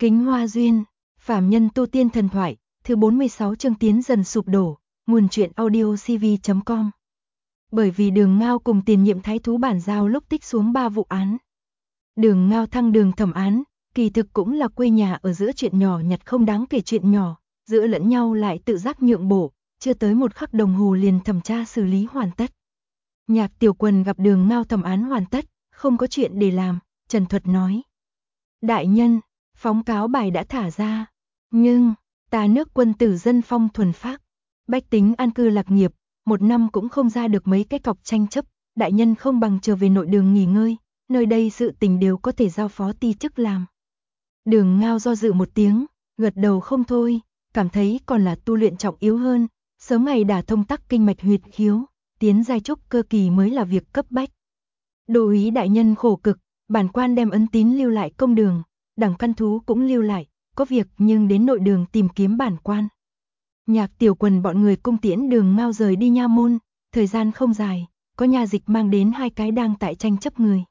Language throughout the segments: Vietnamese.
Kính Hoa Duyên, phàm nhân tu tiên thần thoại, thứ 46 chương tiến dần sụp đổ, nguồn truyện audiocv.com. Bởi vì Đường Ngao cùng tiền nhiệm thái thú bản giao lúc tích xuống 3 vụ án. Đường Ngao thăng đường thẩm án, kỳ thực cũng là quê nhà ở giữa chuyện nhỏ nhặt không đáng kể chuyện nhỏ, giữa lẫn nhau lại tự giác nhượng bộ, chưa tới một khắc đồng hồ liền thẩm tra xử lý hoàn tất. Nhạc Tiểu Quần gặp Đường Ngao thẩm án hoàn tất, không có chuyện để làm, trần thuật nói. Đại nhân, phóng cáo bài đã thả ra, nhưng, ta nước quân tử dân phong thuần phác, bách tính an cư lạc nghiệp, một năm cũng không ra được mấy cái cọc tranh chấp, đại nhân không bằng trở về nội đường nghỉ ngơi, nơi đây sự tình đều có thể giao phó ti chức làm. Đường Ngao do dự một tiếng, gật đầu không thôi, cảm thấy còn là tu luyện trọng yếu hơn, sớm ngày đả thông tắc kinh mạch huyệt khiếu, tiến giai trúc cơ kỳ mới là việc cấp bách. Đô úy đại nhân khổ cực, bản quan đem ấn tín lưu lại công đường, đẳng căn thú cũng lưu lại, có việc nhưng đến nội đường tìm kiếm bản quan. Nhạc Tiểu Quần bọn người cung tiễn Đường Ngao rời đi nha môn, thời gian không dài, có nha dịch mang đến 2 cái đang tại tranh chấp người.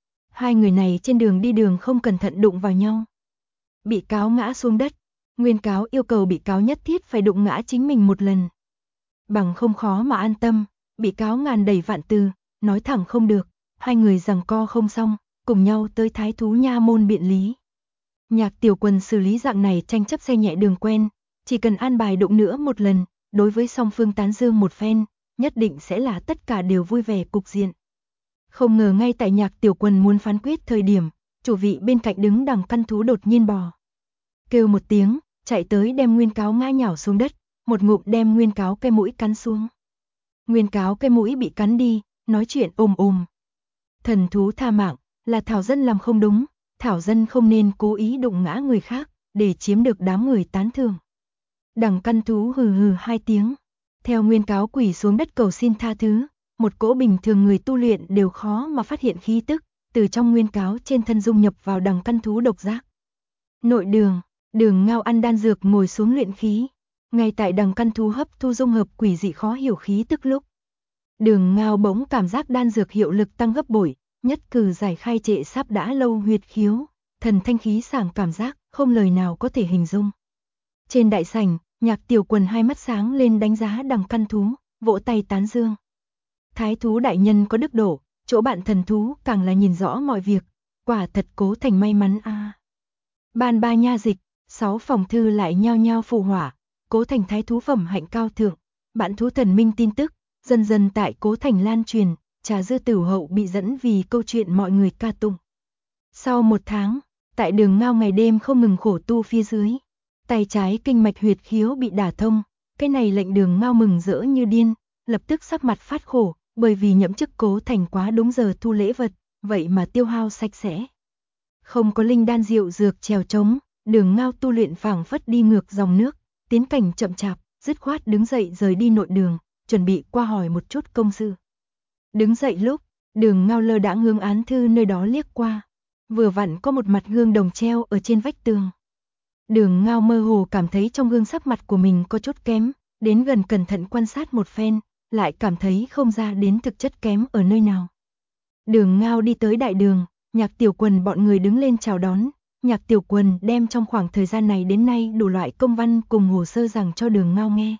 2 người này trên đường đi đường không cẩn thận đụng vào nhau. Bị cáo ngã xuống đất, nguyên cáo yêu cầu bị cáo nhất thiết phải đụng ngã chính mình một lần. Bằng không khó mà an tâm, bị cáo ngàn đẩy vạn từ, nói thẳng không được, 2 người giằng co không xong, cùng nhau tới thái thú nha môn biện lý. Nhạc Tiểu Quần xử lý dạng này tranh chấp xe nhẹ đường quen, chỉ cần an bài đụng nữa một lần, đối với song phương tán dương một phen, nhất định sẽ là tất cả đều vui vẻ cục diện. Không ngờ ngay tại Nhạc Tiểu Quần muốn phán quyết thời điểm, chủ vị bên cạnh đứng đằng căn thú đột nhiên bò. Kêu một tiếng, chạy tới đem nguyên cáo ngã nhào xuống đất, một ngụm đem nguyên cáo cái mũi cắn xuống. Nguyên cáo cái mũi bị cắn đi, nói chuyện ồm ồm. Thần thú tha mạng, là Thảo dân làm không đúng, Thảo dân không nên cố ý đụng ngã người khác, để chiếm được đám người tán thưởng. Đằng căn thú hừ hừ 2 tiếng, theo nguyên cáo quỳ xuống đất cầu xin tha thứ, một cỗ bình thường người tu luyện đều khó mà phát hiện khí tức, từ trong nguyên cáo trên thân dung nhập vào đằng căn thú độc giác. Nội đường, Đường Ngao ăn đan dược ngồi xuống luyện khí, ngay tại đằng căn thú hấp thu dung hợp quỷ dị khó hiểu khí tức lúc. Đường Ngao bỗng cảm giác đan dược hiệu lực tăng gấp bội, nhất cử giải khai trệ sắp đã lâu huyệt khiếu, thần thanh khí sảng cảm giác, không lời nào có thể hình dung. Trên đại sảnh, Nhạc Tiểu Quần 2 mắt sáng lên đánh giá đằng căn thú, vỗ tay tán dương. Thái thú đại nhân có đức độ, chỗ bạn thần thú càng là nhìn rõ mọi việc, quả thật Cố Thành may mắn a. Ban 3 nha dịch, 6 phòng thư lại nhao nhao phù hỏa, Cố Thành thái thú phẩm hạnh cao thượng, bản thú thần minh tin tức, dần dần tại Cố Thành lan truyền, Trà Dư Tử Hậu bị dẫn vì câu chuyện mọi người ca tụng. Sau 1 tháng, tại Đường Ngao ngày đêm không ngừng khổ tu phía dưới, tay trái kinh mạch huyệt khiếu bị đả thông, cái này lệnh Đường Ngao mừng rỡ như điên, lập tức sắc mặt phát khổ, bởi vì nhậm chức Cố Thành quá đúng giờ thu lễ vật, vậy mà tiêu hao sạch sẽ. Không có linh đan diệu dược trèo trống, Đường Ngao tu luyện phảng phất đi ngược dòng nước, tiến cảnh chậm chạp, dứt khoát đứng dậy rời đi nội đường, chuẩn bị qua hỏi một chút công sự. Đứng dậy lúc, Đường Ngao lơ đãng hướng án thư nơi đó liếc qua, vừa vặn có một mặt gương đồng treo ở trên vách tường. Đường Ngao mơ hồ cảm thấy trong gương sắc mặt của mình có chút kém, đến gần cẩn thận quan sát một phen, lại cảm thấy không ra đến thực chất kém ở nơi nào. Đường Ngao đi tới đại đường, Nhạc Tiểu Quần bọn người đứng lên chào đón, Nhạc Tiểu Quần đem trong khoảng thời gian này đến nay đủ loại công văn cùng hồ sơ rằng cho Đường Ngao nghe.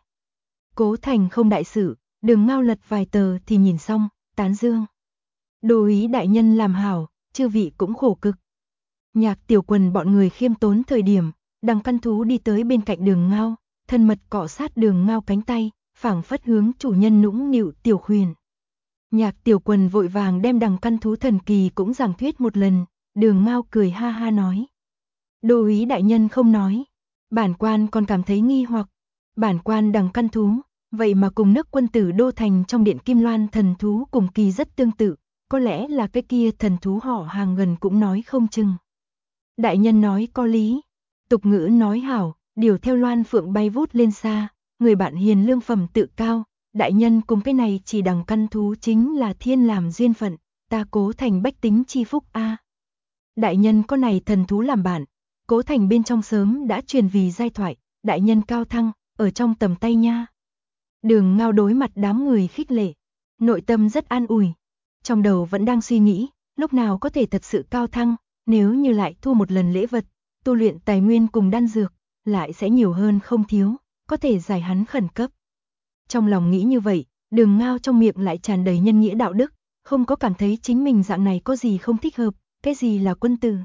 Cố Thành không đại sự, Đường Ngao lật vài tờ thì nhìn xong, tán dương. Đô úy đại nhân làm hảo, chư vị cũng khổ cực. Nhạc Tiểu Quần bọn người khiêm tốn thời điểm, đằng căn thú đi tới bên cạnh Đường Ngao, thân mật cọ sát Đường Ngao cánh tay, phảng phất hướng chủ nhân nũng nịu tiểu khuyên. Nhạc Tiểu Quần vội vàng đem đằng căn thú thần kỳ cũng giảng thuyết một lần, Đường Ngao cười ha ha nói. Đô úy đại nhân không nói, bản quan còn cảm thấy nghi hoặc, bản quan đằng căn thú, vậy mà cùng nước quân tử Đô Thành trong điện Kim Loan thần thú cùng kỳ rất tương tự, có lẽ là cái kia thần thú họ hàng gần cũng nói không chừng. Đại nhân nói có lý, tục ngữ nói hảo, điều theo loan phượng bay vút lên xa, người bạn hiền lương phẩm tự cao, đại nhân cùng cái này chỉ đằng căn thú chính là thiên làm duyên phận, ta Cố Thành bách tính chi phúc a. Đại nhân có này thần thú làm bạn, Cố Thành bên trong sớm đã truyền vì giai thoại, đại nhân cao thăng, ở trong tầm tay nha. Đường Ngao đối mặt đám người khích lệ, nội tâm rất an ủi, trong đầu vẫn đang suy nghĩ, lúc nào có thể thật sự cao thăng, nếu như lại thu một lần lễ vật, tu luyện tài nguyên cùng đan dược, lại sẽ nhiều hơn không thiếu, có thể giải hắn khẩn cấp. Trong lòng nghĩ như vậy, Đường Ngao trong miệng lại tràn đầy nhân nghĩa đạo đức, không có cảm thấy chính mình dạng này có gì không thích hợp, cái gì là quân tử.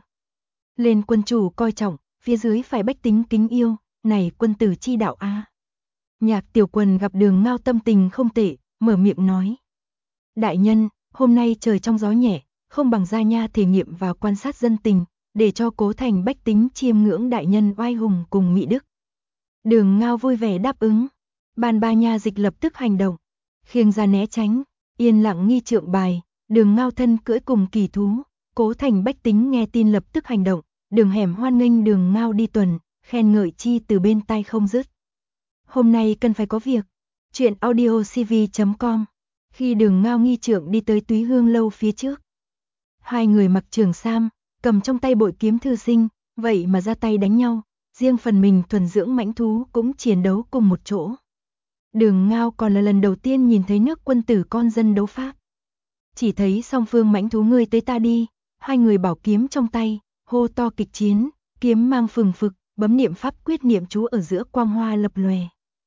Lên quân chủ coi trọng, phía dưới phải bách tính kính yêu, này quân tử chi đạo a. Nhạc Tiểu Quần gặp Đường Ngao tâm tình không tệ, mở miệng nói. Đại nhân, hôm nay trời trong gió nhẹ, không bằng ra nha thể nghiệm và quan sát dân tình, để cho Cố Thành bách tính chiêm ngưỡng đại nhân oai hùng cùng mỹ đức. Đường Ngao vui vẻ đáp ứng. Ban ba nha dịch lập tức hành động, khiêng ra né tránh, yên lặng nghi trượng bài, Đường Ngao thân cưỡi cùng kỳ thú, Cố Thành bách tính nghe tin lập tức hành động, đường hẻm hoan nghênh Đường Ngao đi tuần, khen ngợi chi từ bên tai không dứt. Hôm nay cần phải có việc. Chuyện audiocv.com. Khi Đường Ngao nghi trượng đi tới Túy Hương lâu phía trước, hai người mặc trường sam, cầm trong tay bội kiếm thư sinh, vậy mà ra tay đánh nhau, riêng phần mình thuần dưỡng mãnh thú cũng chiến đấu cùng một chỗ. Đường Ngao còn là lần đầu tiên nhìn thấy nước quân tử con dân đấu pháp. Chỉ thấy song phương mãnh thú ngươi tới ta đi, hai người bảo kiếm trong tay, hô to kịch chiến, kiếm mang phừng phực, bấm niệm pháp quyết niệm chú ở giữa quang hoa lập lòe.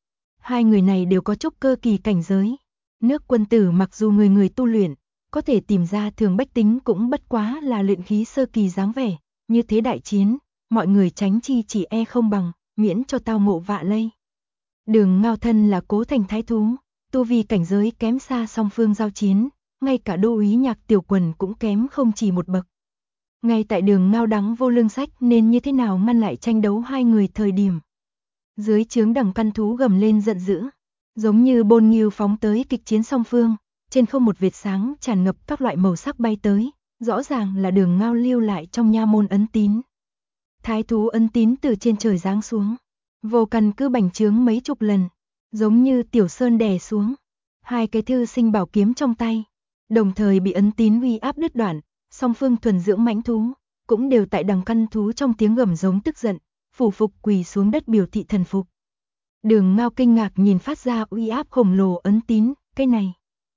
Hai người này đều có trúc cơ kỳ cảnh giới. Nước quân tử mặc dù người người tu luyện, có thể tìm ra thường bách tính cũng bất quá là luyện khí sơ kỳ dáng vẻ, như thế đại chiến, mọi người tránh chi chỉ e không bằng, miễn cho tao ngộ vạ lây. Đường Ngao thân là Cố Thành thái thú, tu vi cảnh giới kém xa song phương giao chiến, ngay cả đô úy Nhạc Tiểu Quần cũng kém không chỉ một bậc. Ngay tại Đường Ngao đắng vô lương sách nên như thế nào ngăn lại tranh đấu hai người thời điểm. Dưới trướng Đằng Căn Thú gầm lên giận dữ, giống như bôn nghiêu phóng tới kịch chiến song phương, trên không một vệt sáng tràn ngập các loại màu sắc bay tới, rõ ràng là Đường Ngao lưu lại trong nha môn ấn tín. Thái thú ấn tín từ trên trời giáng xuống, vô căn cứ bành trướng mấy chục lần, giống như tiểu sơn đè xuống. Hai cái thư sinh bảo kiếm trong tay, đồng thời bị ấn tín uy áp đứt đoạn, song phương thuần dưỡng mãnh thú, cũng đều tại Đằng Căn Thú trong tiếng gầm giống tức giận, phủ phục quỳ xuống đất biểu thị thần phục. Đường Ngao kinh ngạc nhìn phát ra uy áp khổng lồ ấn tín, cái này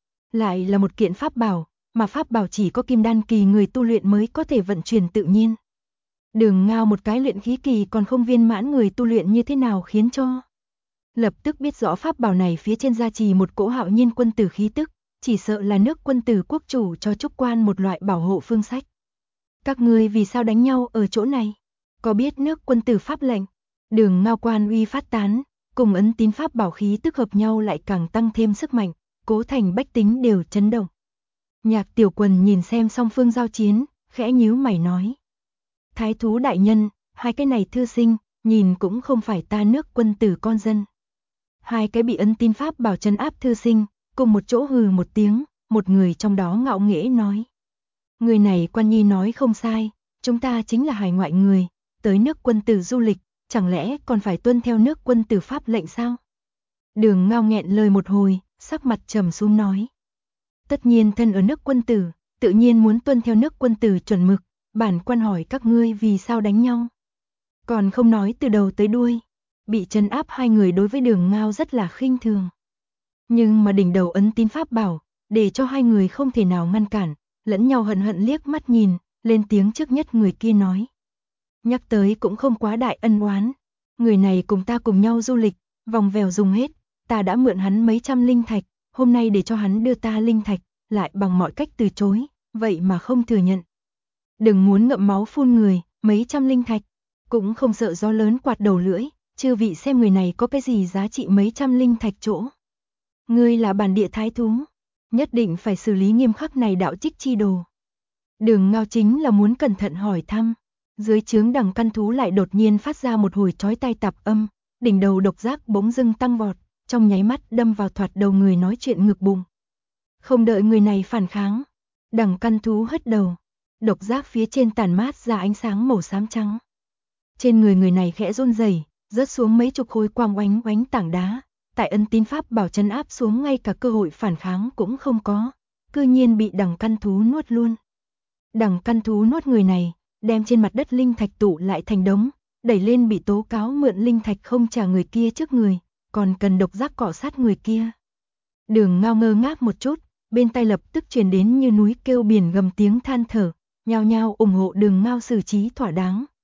lại là một kiện pháp bảo, mà pháp bảo chỉ có kim đan kỳ người tu luyện mới có thể vận chuyển tự nhiên. Đường Ngao một cái luyện khí kỳ còn không viên mãn người tu luyện như thế nào khiến cho. Lập tức biết rõ pháp bảo này phía trên gia trì một cỗ hạo nhiên quân tử khí tức, chỉ sợ là nước quân tử quốc chủ cho trúc quan một loại bảo hộ phương sách. Các ngươi vì sao đánh nhau ở chỗ này? Có biết nước quân tử pháp lệnh? Đường Ngao quan uy phát tán, cùng ấn tín pháp bảo khí tức hợp nhau lại càng tăng thêm sức mạnh, Cố Thành bách tính đều chấn động. Nhạc Tiểu Quần nhìn xem song phương giao chiến, khẽ nhíu mày nói. Thái thú đại nhân, hai cái này thư sinh, nhìn cũng không phải ta nước quân tử con dân. Hai cái bị ấn tín pháp bảo trấn áp thư sinh, cùng một chỗ hừ một tiếng, một người trong đó ngạo nghễ nói. Người này Quan Nhi nói không sai, chúng ta chính là hải ngoại người, tới nước quân tử du lịch, chẳng lẽ còn phải tuân theo nước quân tử pháp lệnh sao? Đường Ngao nghẹn lời một hồi, sắc mặt trầm xuống nói. Tất nhiên thân ở nước quân tử, tự nhiên muốn tuân theo nước quân tử chuẩn mực, bản quan hỏi các ngươi vì sao đánh nhau. Còn không nói từ đầu tới đuôi, bị trấn áp hai người đối với Đường Ngao rất là khinh thường. Nhưng mà đỉnh đầu ấn tín pháp bảo, để cho hai người không thể nào ngăn cản, lẫn nhau hận hận liếc mắt nhìn, lên tiếng trước nhất người kia nói. Nhắc tới cũng không quá đại ân oán, người này cùng ta cùng nhau du lịch, vòng vèo dùng hết, ta đã mượn hắn mấy trăm linh thạch, hôm nay để cho hắn đưa ta linh thạch, lại bằng mọi cách từ chối, vậy mà không thừa nhận. Đừng muốn ngậm máu phun người, mấy trăm linh thạch, cũng không sợ gió lớn quạt đầu lưỡi, chư vị xem người này có cái gì giá trị mấy trăm linh thạch chỗ. Ngươi là bản địa thái thú, nhất định phải xử lý nghiêm khắc này đạo trích chi đồ. Đường Ngao chính là muốn cẩn thận hỏi thăm, dưới trướng Đằng Căn Thú lại đột nhiên phát ra một hồi chói tai tạp âm, đỉnh đầu độc giác bỗng dưng tăng vọt, trong nháy mắt đâm vào thoạt đầu người nói chuyện ngực bụng. Không đợi người này phản kháng, Đằng Căn Thú hất đầu, độc giác phía trên tản mát ra ánh sáng màu xám trắng. Trên người này khẽ run rẩy, rớt xuống mấy chục khối quang oánh oánh tảng đá, tại ấn tín pháp bảo trấn áp xuống ngay cả cơ hội phản kháng cũng không có, cư nhiên bị Đằng Căn Thú nuốt luôn. Đằng Căn Thú nuốt người này, đem trên mặt đất linh thạch tụ lại thành đống, đẩy lên bị tố cáo mượn linh thạch không trả người kia trước người, còn cần độc giác cọ sát người kia. Đường Ngao ngơ ngác một chút, bên tai lập tức truyền đến như núi kêu biển gầm tiếng than thở, nhao nhao ủng hộ Đường Ngao xử trí thỏa đáng,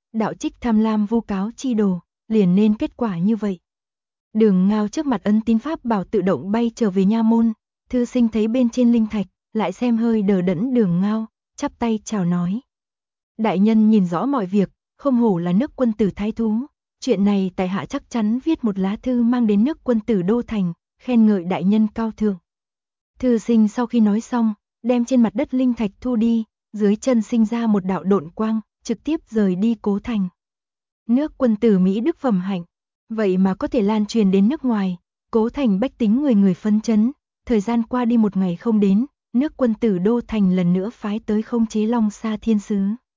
đạo trích tham lam vu cáo chi đồ, liền nên kết quả như vậy. Đường Ngao trước mặt ấn tín pháp bảo tự động bay trở về nha môn, thư sinh thấy bên trên linh thạch, lại xem hơi đờ đẫn Đường Ngao, chắp tay chào nói. Đại nhân nhìn rõ mọi việc, không hổ là nước quân tử thái thú, chuyện này tại hạ chắc chắn viết một lá thư mang đến nước quân tử đô thành, khen ngợi đại nhân cao thượng. Thư sinh sau khi nói xong, đem trên mặt đất linh thạch thu đi, dưới chân sinh ra một đạo độn quang, trực tiếp rời đi Cố Thành. Nước quân tử Mỹ đức phẩm hạnh, vậy mà có thể lan truyền đến nước ngoài, Cố Thành bách tính người người phấn chấn, thời gian qua đi một ngày không đến, nước quân tử đô thành lần nữa phái tới khống chế Long Sa thiên sứ.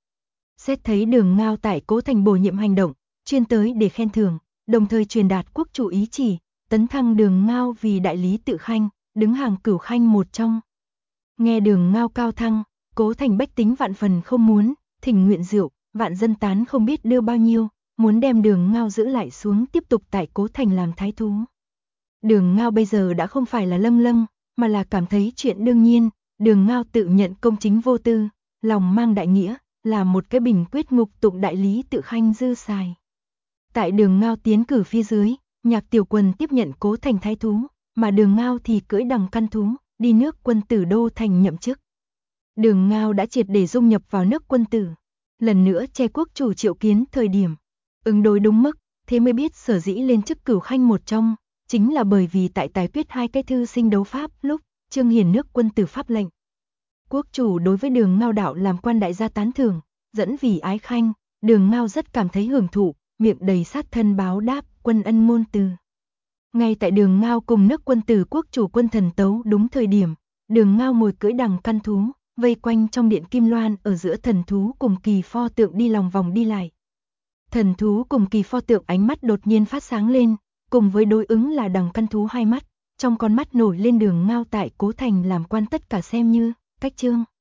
Xét thấy Đường Ngao tại Cố Thành bổ nhiệm hành động, chuyên tới để khen thưởng, đồng thời truyền đạt quốc chủ ý chỉ, tấn thăng Đường Ngao vì đại lý tự khanh, đứng hàng cửu khanh một trong. Nghe Đường Ngao cao thăng, Cố Thành bách tính vạn phần không muốn, thỉnh nguyện rượu, vạn dân tán không biết đưa bao nhiêu, muốn đem Đường Ngao giữ lại xuống tiếp tục tại Cố Thành làm thái thú. Đường Ngao bây giờ đã không phải là lâng lâng, mà là cảm thấy chuyện đương nhiên, Đường Ngao tự nhận công chính vô tư, lòng mang đại nghĩa, là một cái bình quyết ngục tụng đại lý tự khanh dư xài. Tại Đường Ngao tiến cử phía dưới, Nhạc Tiểu Quần tiếp nhận Cố Thành thái thú, mà Đường Ngao thì cưỡi đằng căn thú, đi nước quân tử đô thành nhậm chức. Đường Ngao đã triệt để dung nhập vào nước quân tử, lần nữa che quốc chủ triệu kiến thời điểm, ứng đối đúng mức, thế mới biết sở dĩ lên chức cửu khanh một trong, chính là bởi vì tại tài quyết hai cái thư sinh đấu pháp lúc, Trương Hiền nước quân tử pháp lệnh. Quốc chủ đối với Đường Ngao đạo làm quan đại gia tán thưởng, dẫn vì ái khanh, Đường Ngao rất cảm thấy hưởng thụ, miệng đầy sát thân báo đáp, quân ân ngôn từ. Ngay tại Đường Ngao cùng nước quân tử quốc chủ quân thần tấu đúng thời điểm, Đường Ngao ngồi cưỡi đằng căn thú, vây quanh trong điện Kim Loan ở giữa thần thú cùng kỳ pho tượng đi lòng vòng đi lại. Thần thú cùng kỳ pho tượng ánh mắt đột nhiên phát sáng lên, cùng với đối ứng là đằng căn thú hai mắt, trong con mắt nổi lên Đường Ngao tại Cố Thành làm quan tất cả xem như cách chương.